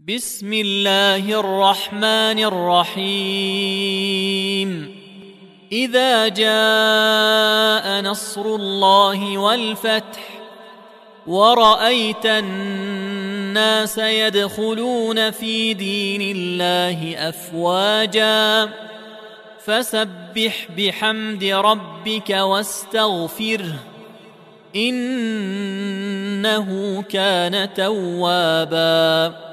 بسم الله الرحمن الرحيم إذا جاء نصر الله والفتح ورأيت الناس يدخلون في دين الله أفواجا فسبح بحمد ربك واستغفره إنه كان توابا